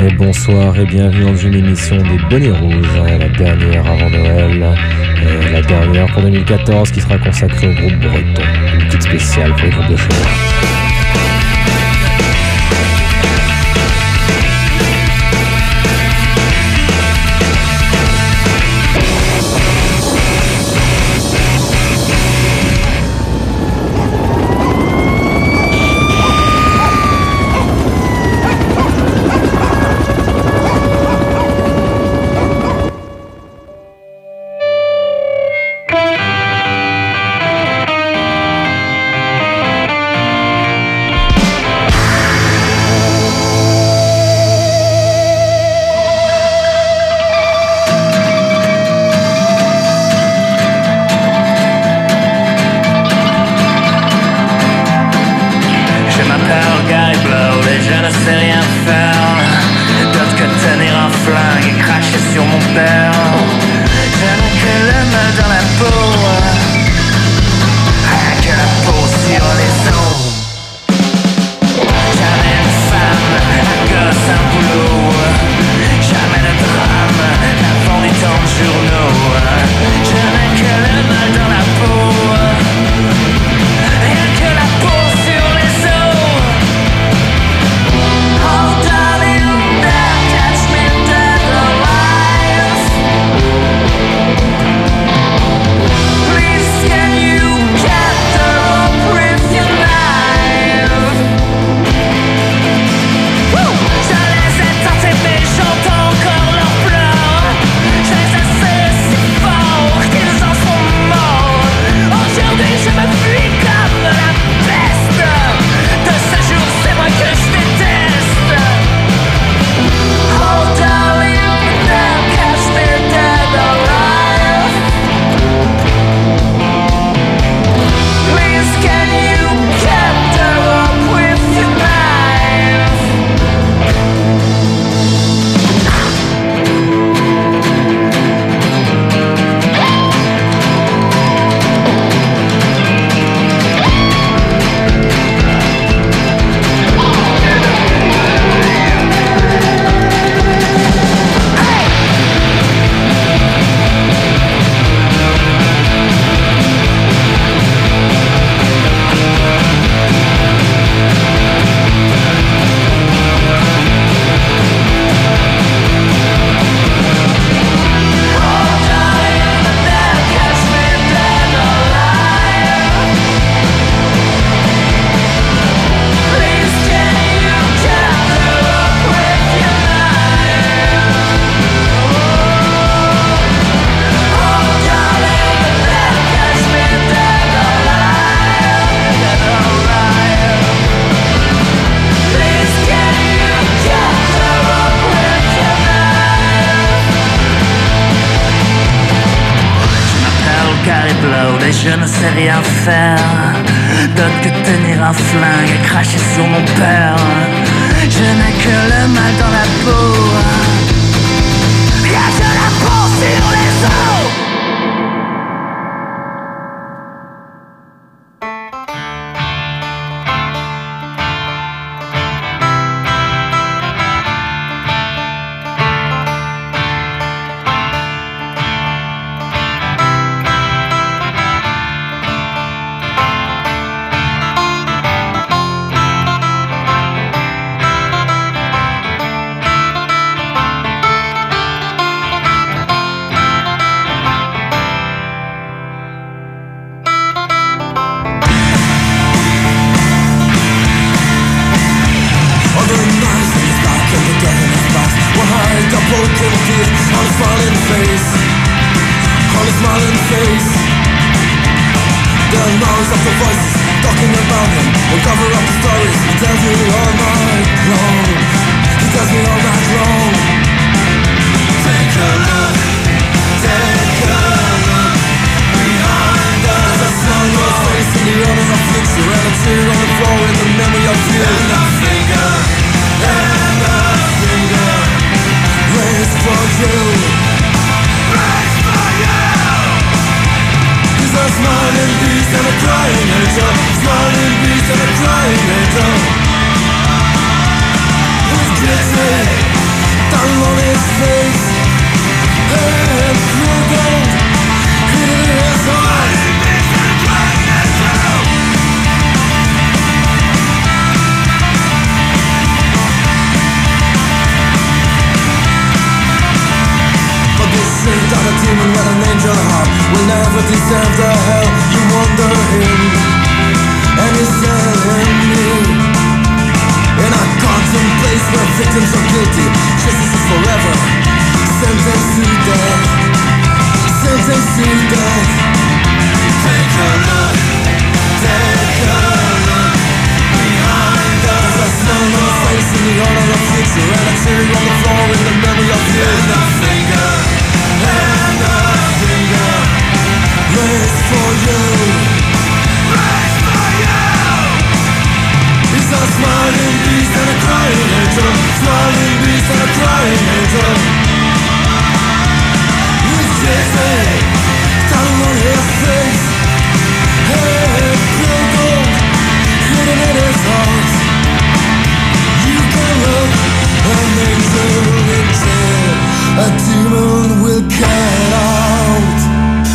Bonsoir et bienvenue dans une émission des Bonnets Rouges, la dernière avant Noël, la dernière pour 2014 qui sera consacrée au groupe breton, une petite spéciale pour les groupes de cheval. Je ne sais rien faire d'autre que tenir un flingue et cracher sur mon père. Je n'ai que le mal dans la peau. Y'a que la peau sur les os. Smiling beast and a crying angel, smiling beast and a crying angel. Who's guilty? on his face, and pure gold hidden in his eyes. But this ain't not a demon with an angel heart, will never deserve the hell you wonder him, and you sell him me. In a quantum place where victims are guilty, justice is forever, sentenced to death, sentenced to death. Take a look, take a look behind us. There's a smile on the face in the heart of the future, and a tear on the floor in the memory of you. And a finger raised for you, raised for you. He's a smiling beast and a crying angel, smiling beast and a crying angel. With Jay-Z down on his face, head pure gold hidden in his heart. You can look an angel in jail, a demon will get out.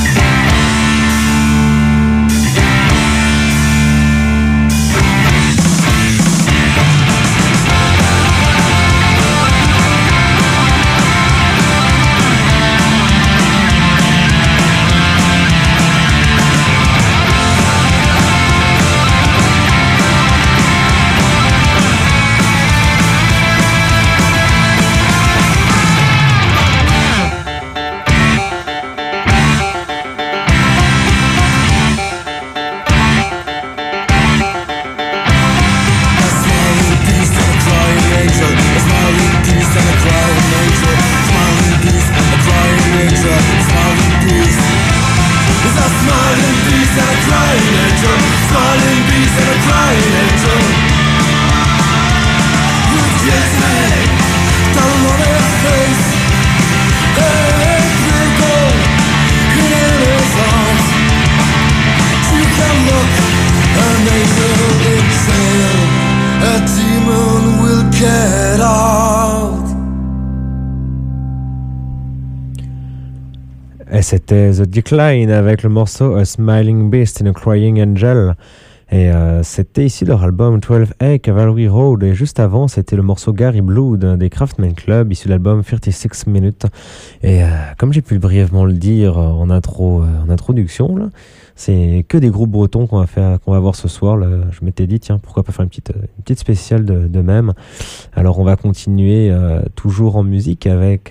Et c'était The Decline avec le morceau A Smiling Beast and a Crying Angel. Et c'était ici leur album 12A Cavalry Road. Et juste avant, c'était le morceau Gary Blood des Kraftman Club, issu de l'album 36 Minutes. Et comme j'ai pu brièvement le dire en introduction, là, c'est que des groupes bretons qu'on va voir ce soir. Là. Je m'étais dit, tiens, pourquoi pas faire une petite spéciale de même. Alors on va continuer toujours en musique avec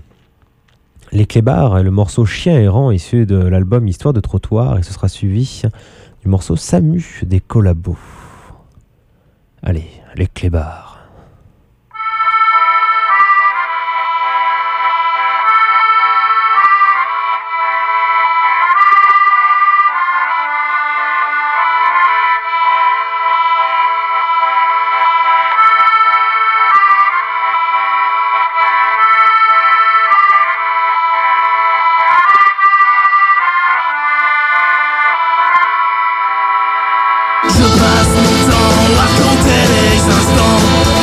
les Clébards et le morceau Chien errant issu de l'album Histoire de trottoir. Et ce sera suivi du morceau Samu des Collabos. Allez, les Clébards. Je passe mon temps à compter les instants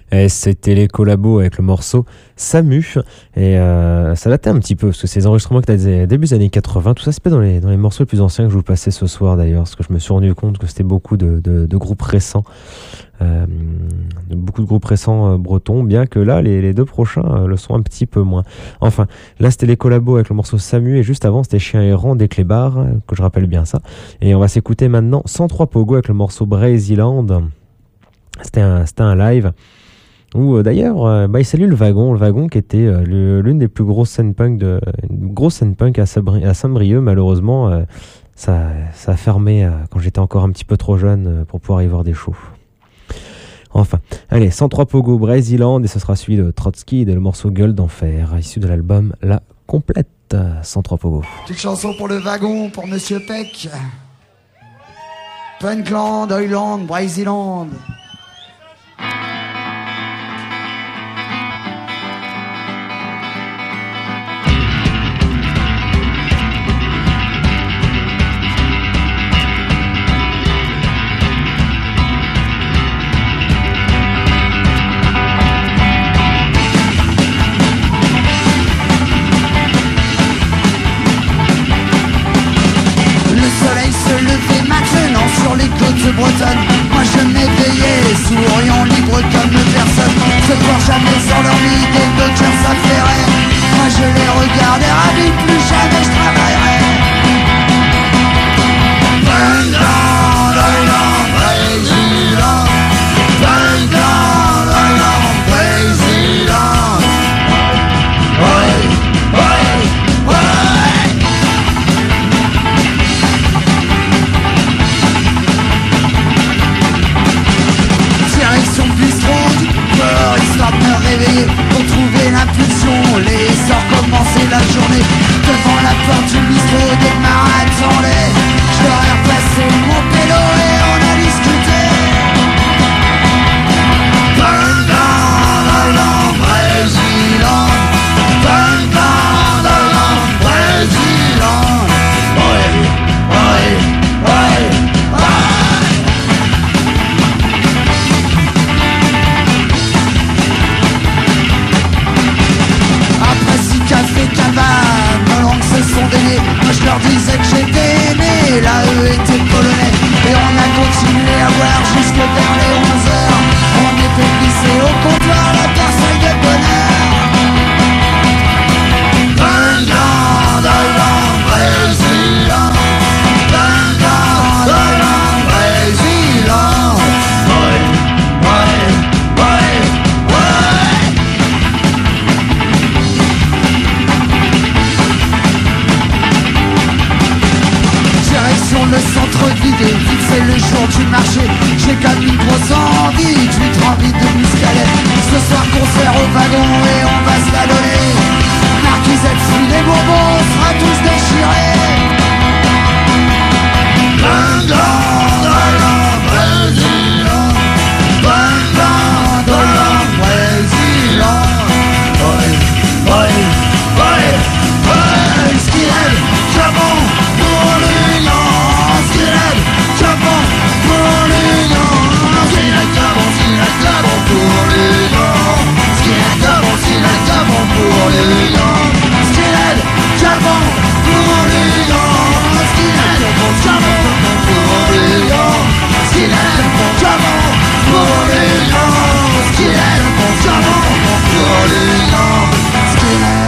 Et c'était les collabos avec le morceau Samu. Et ça datait un petit peu, parce que ces enregistrements que tu as début des années 80, tout ça c'est pas dans les morceaux les plus anciens que je vous passais ce soir d'ailleurs, parce que je me suis rendu compte que c'était beaucoup de groupes récents. Beaucoup de groupes récents bretons, bien que là les deux prochains le sont un petit peu moins. Enfin, là c'était les collabos avec le morceau Samu, et juste avant c'était Chien Errant des Clébards, que je rappelle bien ça. Et on va s'écouter maintenant 103 Pogo avec le morceau Braziland. C'était un live où d'ailleurs il salue le wagon qui était l'une des plus grosses scènes punk une grosse scène punk à Saint-Brieuc. Malheureusement ça a fermé quand j'étais encore un petit peu trop jeune pour pouvoir y voir des shows. Enfin, allez, 103 Pogo, Braziland, et ce sera suivi de Trotsky et le morceau Gueule d'enfer, issu de l'album La Complète. 103 Pogo. Petite chanson pour le wagon, pour Monsieur Peck. Punkland, Oiland, Braziland. Sur les côtes bretonnes, moi je m'éveillais, souriant libre comme personne. Se croire jamais sans leur lit, des dockers s'affairaient. Moi je les regardais ravis, plus jamais je travaillerais. Punkland, Oiland, Braziland. Punkland, Oiland, Braziland. Ouais, ouais, ouais. Direction bistrot du port, histoire de me réveiller pour trouver l'impulsion, l'essor, commencer la journée. Devant la porte du bistrot, des marins attendaient. Je leur ai repassé mon pélo et on a discuté. Punkland, Oiland, Braziland. Punkland, Oiland, Braziland. Ouais, ouais, ouais, ouais. Après 6 cafés cabane, nos langues se sont déliées. Moi je leur disais que j'étais né, là eux étaient polonais. Et on a continué à boire jusque vers les 11h. On était glissés au comptoir, la parcelle de bonheur. Punkland, Oiland, Braziland. Punkland, Oiland, Braziland. Ouais, ouais, ouais, ouais. Direction le centre-ville, vite c'est le jour du marché. J'ai comme une grosse envie, 8 envie de muscalet. Ce soir concert au wagon et on va se la donner. Marquisette, si les bonbons, on sera tous déchirés. Punkland, Oiland, Braziland. Punkland, Oiland, Braziland. Ouais, ouais, ouais, ouais. Skinhead, Japon, pour l'Union. Skinhead, Japon, pour l'Union. Skinhead, Japon, pour l'Union. Skinhead, Japon, pour l'Union. Skinhead, Japon, pour l'Union. Skinhead, Japon, pour l'Union. Skinhead, Japon, pour l'Union. Skinhead, Japon, pour l'Union. Skinhead.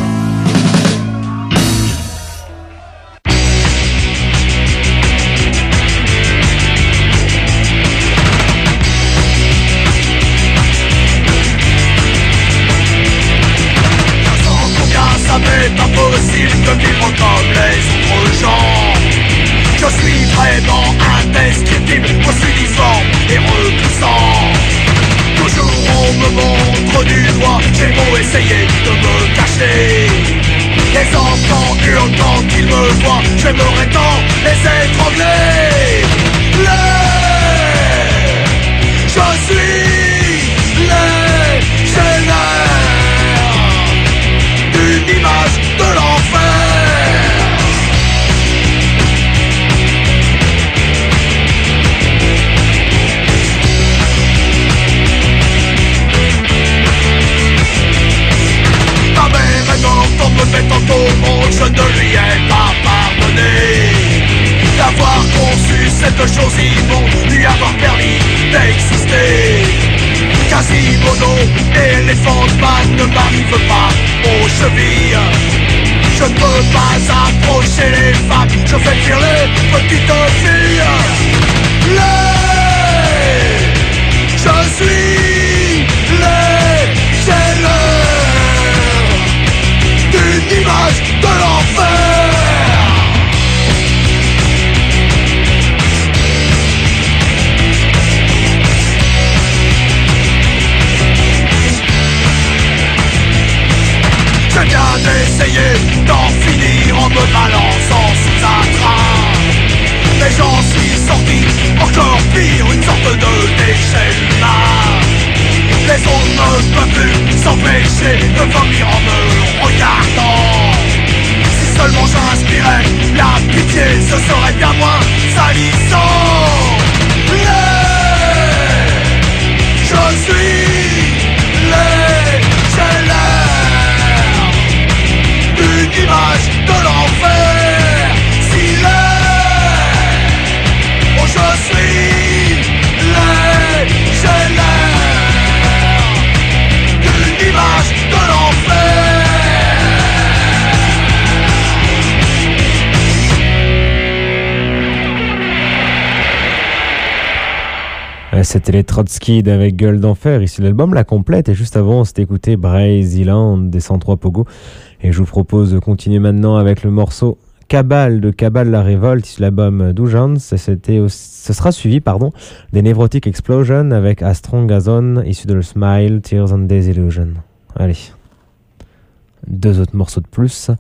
Ça m'est impossible de vivre comme les autres gens. Je suis vraiment indescriptible, aussi difforme et repoussant. Toujours on me montre du doigt, j'ai beau essayer de me cacher. Les enfants hurlent quand ils me voient, j'aimerais tant les étrangler. Je suis légionnaire d'une image de l'enfer. de choses immondes lui avoir permis d'exister. Quasimodo, éléphant man ne m'arrive pas aux chevilles. Je ne peux pas approcher les femmes, je fais fuir les petites filles. Je suis c'est l'heure d'une image de l'enfer. Je viens d'essayer d'en finir en me balançant sous un train, mais j'en suis sorti encore pire, une sorte de déchet humain. Les autres ne peuvent plus s'empêcher de vomir en me regardant. Si seulement j'inspirais la pitié, ce serait bien moins salissant. Je suis c'est l'air d'une image de l'enfer. Si oh, je suis c'est l'air d'une image de l'enfer. C'était les Trotsky avec Gueule d'Enfer, ici l'album La Complète, et juste avant on s'était écouté Brazy Land des 103 Pogo, et je vous propose de continuer maintenant avec le morceau Cabal de Cabal la Révolte, ici l'album Doujans, ce sera suivi des Nevrotic Explosion avec A Strong As On, issu de le Smile, Tears and Desillusion. Allez, deux autres morceaux de plus.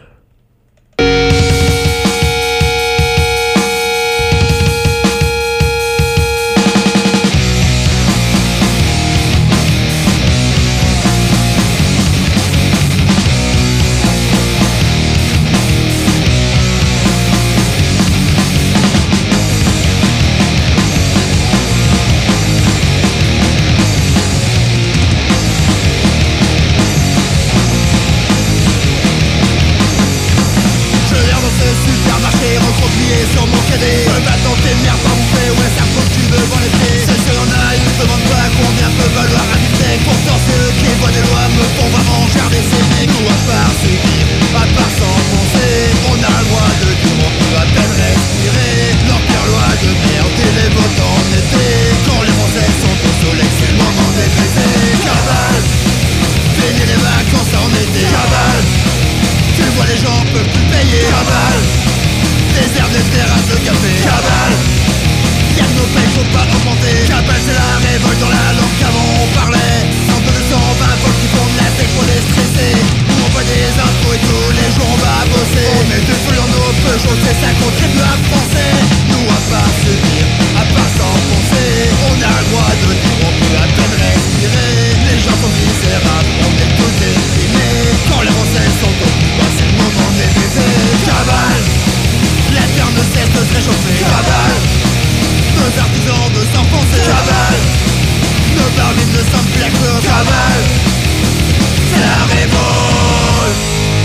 sur mon cadet. Je vais tenter de merde pas bouffer, ouais ça faut que tu devant les pieds. C'est sûr y'en a, ils me demandent pas combien peut valoir un bistec. Pourtant c'est eux qui voient des lois, me font vraiment garder ces mecs. Ou à part subir, à part s'enfoncer, on a le droit de dire, on peut à peine respirer. Leur pire loi de merde et les votes en été. Quand les Français sont au soleil, c'est le moment des baisers. Cabal, fini les vacances en été. Cabal, tu vois les gens peuvent plus payer. Cabal, désert des terrasses de café. Cabal, y'a que nos payes, faut pas augmenter. Cabal c'est la révolte dans la langue qu'avant on parlait. 120 volts qui font de la tête pour les stresser. Où on voit des infos et tous les jours on va bosser. On met du feu dans nos Peugeot, c'est ça contribue à penser. Nous à part subir, à part s'enfoncer, on a le droit de dire, on peut à peine respirer. Les gens sont misérables, on est tous déprimés. Quand les Français sont au plus bas, c'est le moment des baisers. Cabal, la terre ne cesse de se réchauffer. Cabal, nos artisans de s'enfoncer. Cabal, nos barbines ne sont plus que cabal. C'est la révolte.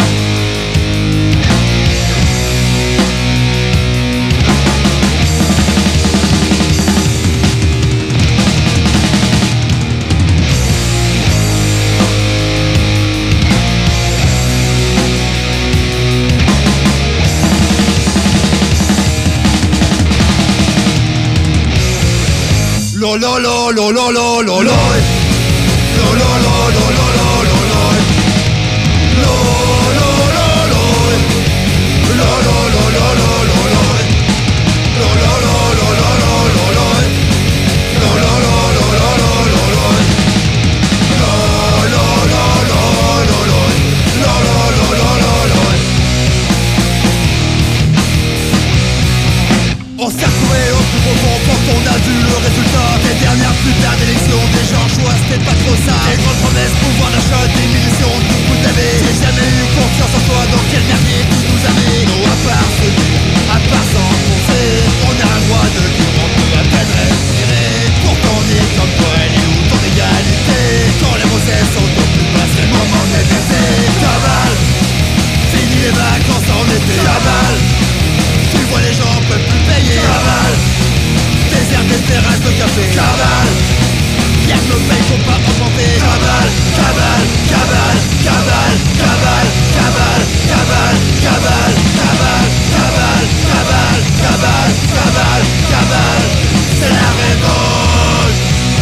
Lo lo lo lo lo lo lo lo. Lo lo lo lo lo lo lo lo. Lo lo lo lo. Lo lo lo lo lo lo lo. Lo lo lo lo lo lo lo lo. Lo lo lo lo lo lo lo lo. Lo lo lo lo lo lo. Lo lo lo lo lo lo. On s'est retrouvé au plus profond quand on a vu le résultat des dernières putains d'élections. Des gens choisis faut pas augmenter. Cabale, cabale, cabale, cabale, cabale, cabale, cabale, cabale, cabale, cabale, cabale, cabale, cabale, cabale, c'est la révolte.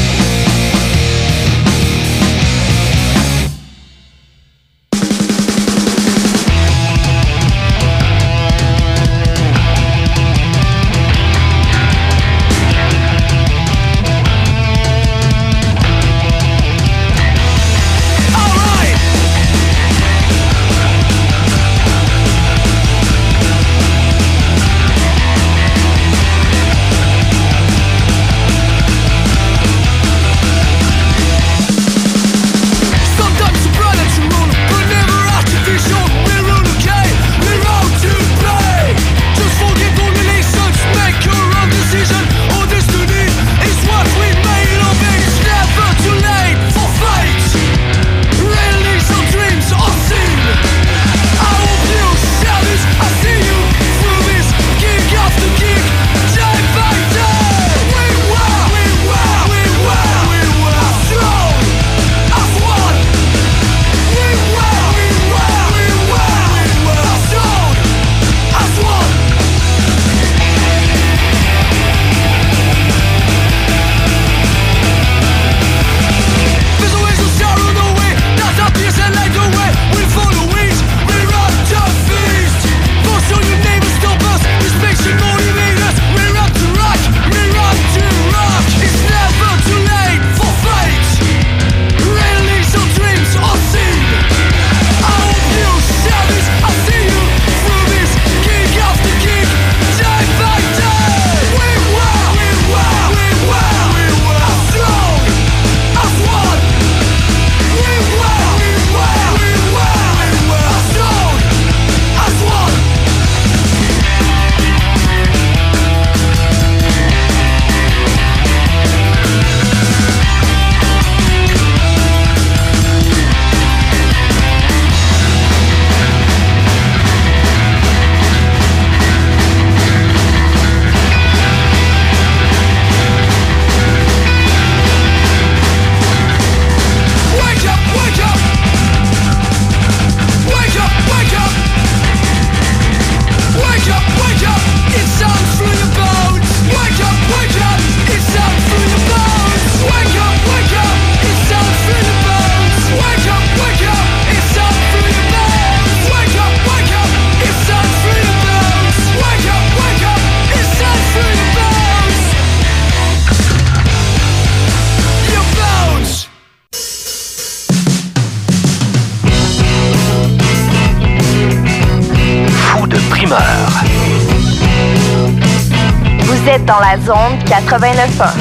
Vous êtes dans la zone 89.1.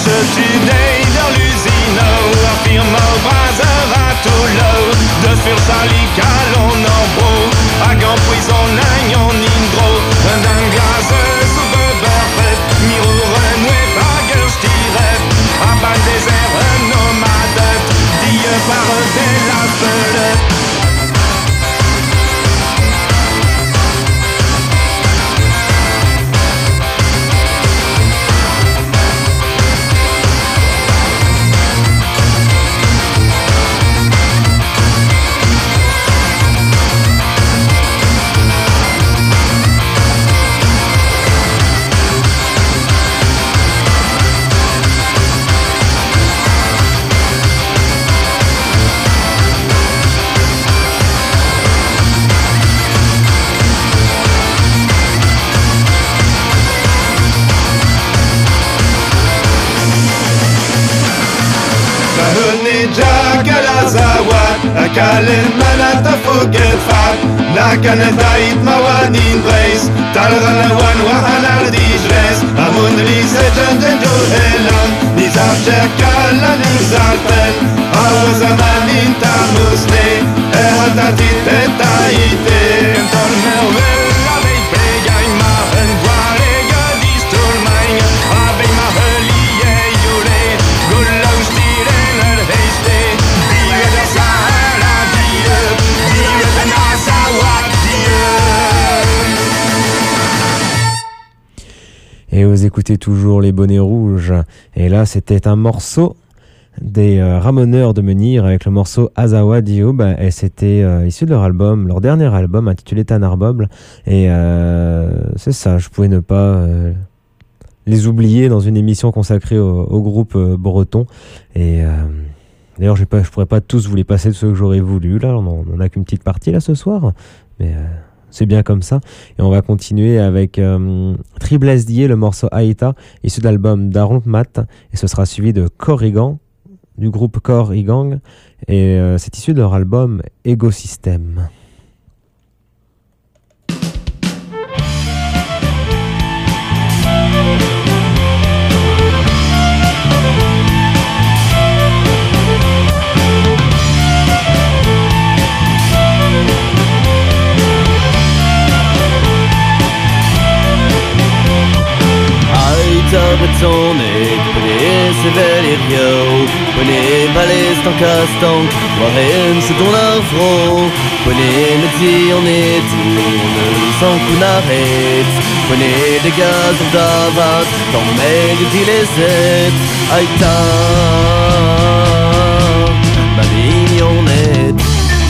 marche today vers l'usine, affirme au braseur à tout l'eau, de fur salical on en beau, à gant prison on indro, d'un gaz sous beurre, miro renoué bagueur stirette, à bas désert nomade, dit par des la pelette. Kalen manata foget fat Na kanadait mawanin brace Talranawan wahanar dijres Amun lisejan denjo helan Nizar cherkala nizalten Awazamanin tamusne Ehatatit etaite Tormervel avec pegay mahen Dwalega distulmain Avec maheliye yule Gullaus tiren erheiste Dieder Sahara Dieu Dieu ben Azawad Dieu. Et vous écoutez toujours les Bonnets Rouges. Et là, c'était un morceau des Ramoneurs de Menhir avec le morceau Azawa Dio, et c'était issu de leur album, leur dernier album intitulé Tanarbob. Et c'est ça, je pouvais ne pas les oublier dans une émission consacrée au groupe breton. Et d'ailleurs, je pourrais pas tous vous les passer de ceux que j'aurais voulu. Là, on en a qu'une petite partie là ce soir, mais c'est bien comme ça. Et on va continuer avec Triblesdier, le morceau Aïta, issu de l'album Darump Mat, et ce sera suivi de Corrigan, du groupe Corrigan, et c'est issu de leur album Égosystème. Betonig, prenez Severirio, prenez Balais en Castan, Warren c'est ton affront, prenez Métis en étourne, sans qu'on arrête, prenez des gaz en davat, dans mes dit les aides, Aïta, ma mignonnette.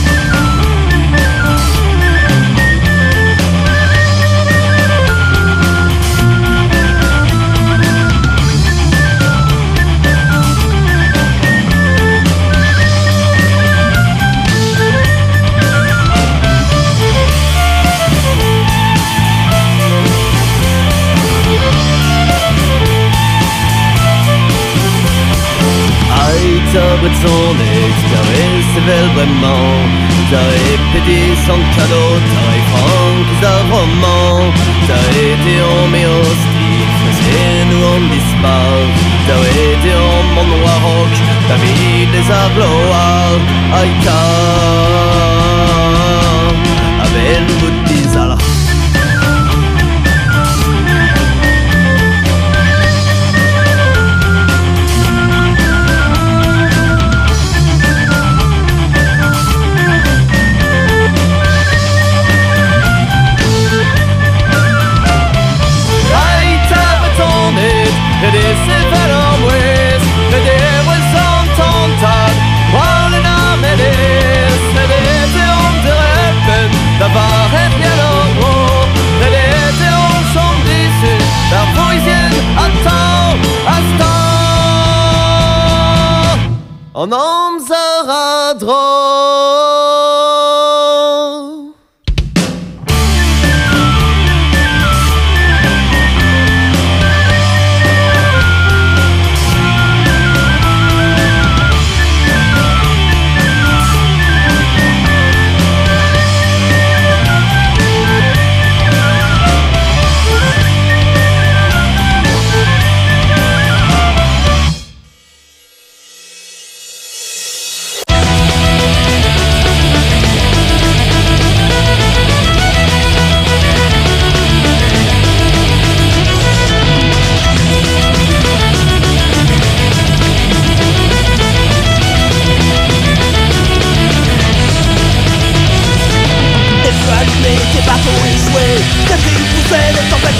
Betonig, carré sévère vraiment, t'as répété sans cadeau, t'as franc, t'as roman, t'as été en méostique, c'est nous on disparaît, t'as été en mon noir rock, t'as mis des agloires, aïta, avec le bout de bizarre. En Amzaradro.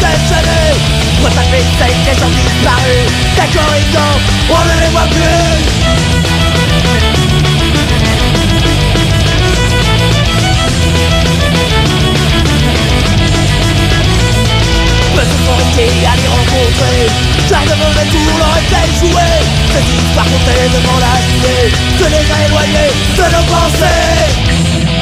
déchaînés. Bretagne Mixtape, les gens disparus. Des corrigans, on ne les voit plus. Petit forestier à les rencontrer, car de mauvais tours leur était joué. Ces histoires comptées devant la cité, que les a éloignés de nos pensées.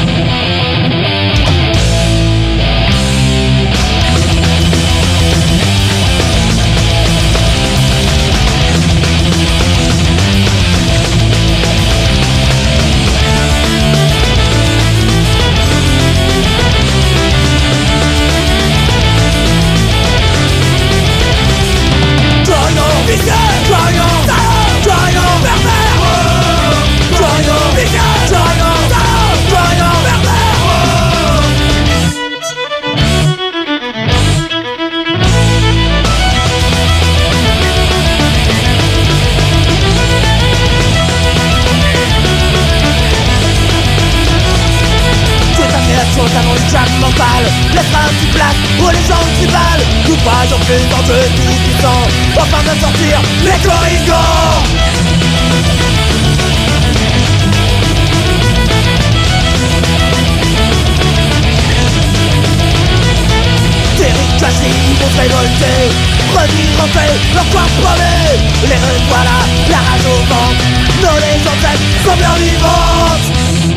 Notamment le jam mental, les trains qui placent ou les gens qui valent. Nous pas en plus en jeu tout puissant, enfin de sortir les corrigans. Terribles cachés, ils vont se révolter, revirer leur corps paumé. Les revoilà, la rage au ventre, nos légendes sont bien vivantes.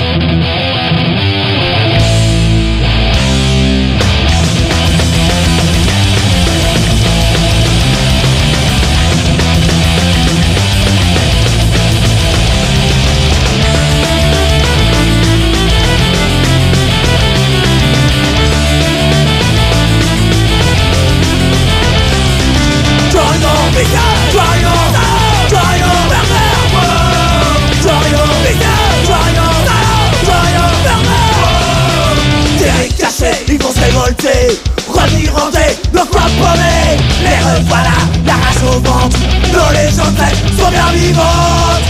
Ils vont se révolter, revenir hanter, nos quoi paumés. Les revoilà, la rage au ventre, nos légendes sont bien vivantes.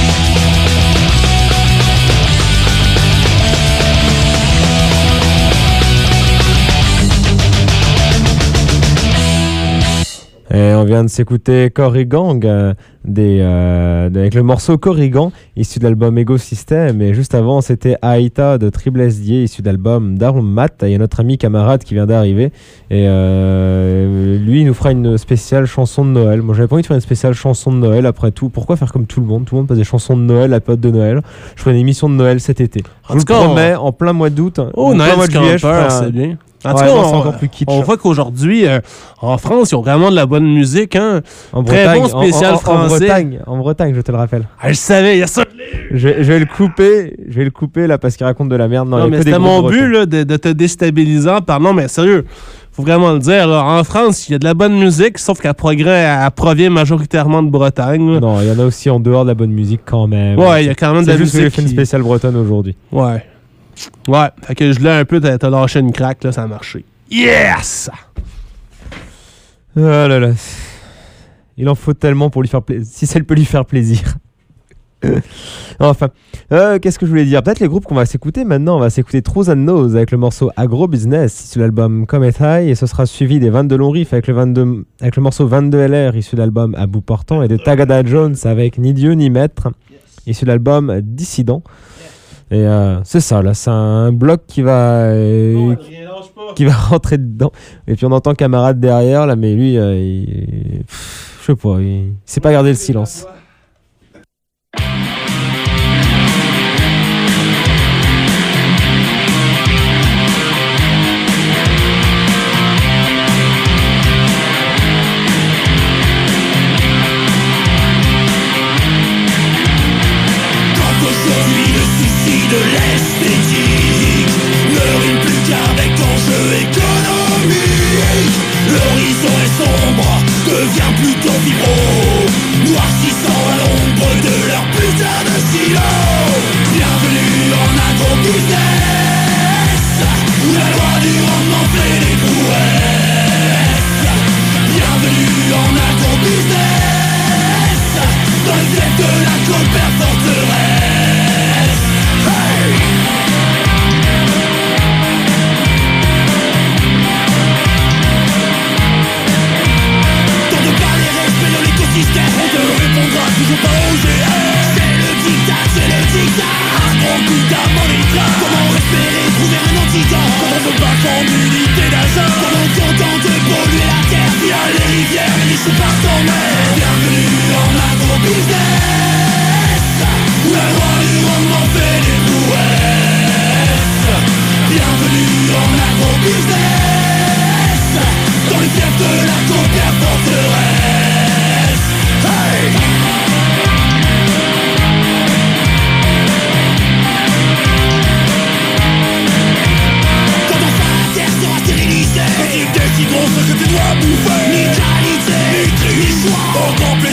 Et on vient de s'écouter Corrigan avec le morceau Corrigan issu de l'album Ego System, et juste avant c'était Aïta de Triple SD issu de l'album Darum Mat. Il y a notre ami camarade qui vient d'arriver et lui il nous fera une spéciale chanson de Noël. Moi j'avais pas envie de faire une spéciale chanson de Noël après tout. Pourquoi faire comme tout le monde passe des chansons de Noël à la période de Noël. Je ferai une émission de Noël cet été. Je vous le promets, en plein mois d'août. Oh, Noël mois de juillet, c'est bien. En tout ouais, cas, c'est encore plus kitsch. On voit qu'aujourd'hui, en France, ils ont vraiment de la bonne musique. Hein? Très bon spécial français. En Bretagne, je te le rappelle. Ah, je savais, il y a ça. Je vais le couper là parce qu'il raconte de la merde. Non mais c'était mon but là, de te déstabiliser par non, mais sérieux. Faut vraiment le dire, là, en France, il y a de la bonne musique, sauf qu'elle provient majoritairement de Bretagne. Là. Non, il y en a aussi en dehors de la bonne musique quand même. Ouais, il y a quand même de la musique. C'est juste que j'ai fait une spéciale bretonne aujourd'hui. Ouais. Ouais, fait que je l'ai un peu, t'as lâché une craque, là, ça a marché. Yes! Oh là là. Il en faut tellement pour lui faire plaisir. Si ça peut lui faire plaisir. Enfin, qu'est-ce que je voulais dire? Peut-être les groupes qu'on va s'écouter maintenant. On va s'écouter True and Nose avec le morceau Agro Business issu de l'album Comet High, et ce sera suivi des 22 longs riffs avec le morceau 22 LR issu de l'album À bout portant, et de Tagada Jones avec Ni Dieu ni Maître issu de l'album Dissident. Et c'est ça là, c'est un bloc qui va rentrer dedans. Et puis on entend camarade derrière là, mais lui, je sais pas, il sait pas garder le silence. De l'esthétique ne rime plus qu'avec enjeu économique. L'horizon est sombre, devient plutôt vibro, noircissant à l'ombre de leur putain de silo. Bienvenue en agro-business, où la loi du rendement fait des prouesses. Bienvenue en agro-business, dans le ciel de la coopère-forteresse.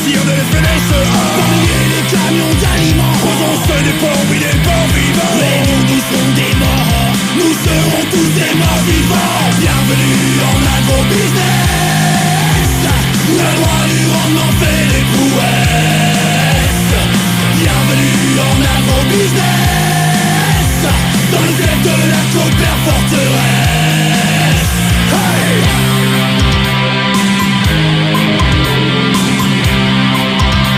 désir de les fenêtres. Former les camions d'aliments. Posons-se des porcs, oui des porcs vivants. Mais nous serons des morts. Nous serons tous des morts vivants. Bienvenue en agro-business. La loi du rendement fait des prouesses. Bienvenue en agro-business. Dans le clef de la côte Père forteresse. Hey!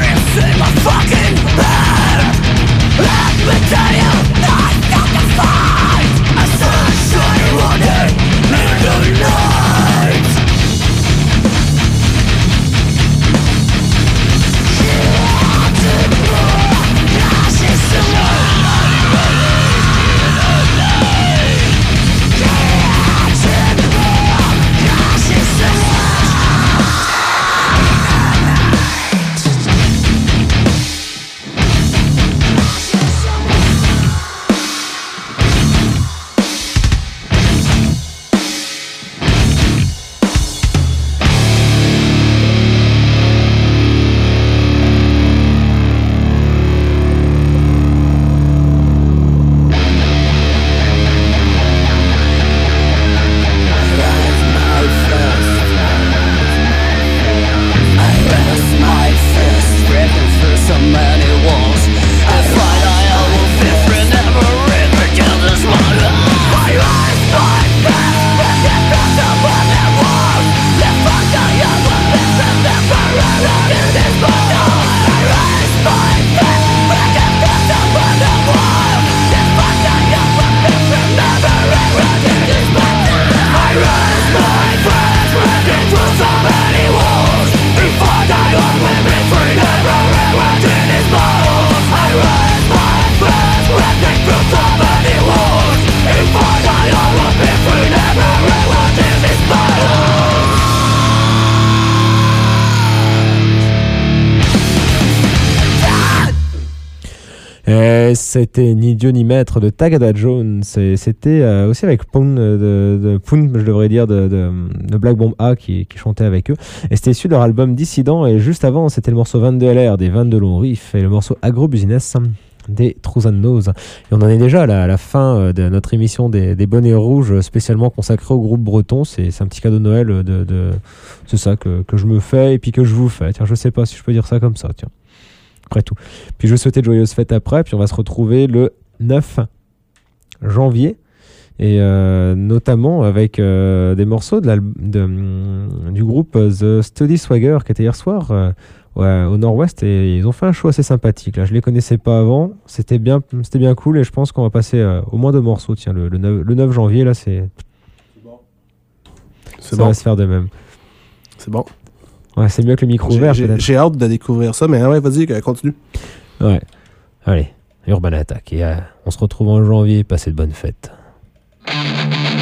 C'était Ni Dieu ni Maître de Tagada Jones. C'était aussi avec Pound, Pound, je devrais dire, de Black Bomb A qui chantait avec eux. Et c'était issu de leur album Dissident. Et juste avant, c'était le morceau 22 LR des 22 longs riffs et le morceau Agro Business des Trous and Nose. Et on en est déjà à la fin de notre émission des bonnets rouges spécialement consacrée au groupe breton. C'est un petit cadeau de Noël c'est ça que je me fais et puis que je vous fais. Tiens, je sais pas si je peux dire ça comme ça, tiens. Après tout. Puis je vais souhaiter de joyeuses fêtes après, puis on va se retrouver le 9 janvier, et notamment avec des morceaux du groupe The Steady Swagger qui était hier soir au Nord-Ouest, et ils ont fait un show assez sympathique. Là, je les connaissais pas avant, c'était bien cool, et je pense qu'on va passer au moins 2 morceaux. Tiens, le 9 janvier, là, ça va se faire de même. C'est bon. Ouais, c'est mieux que le micro ouvert, peut-être. J'ai hâte de découvrir ça, mais ouais, vas-y, continue. Ouais. Allez, Urban Attack. Et on se retrouve en janvier. Passez de bonnes fêtes.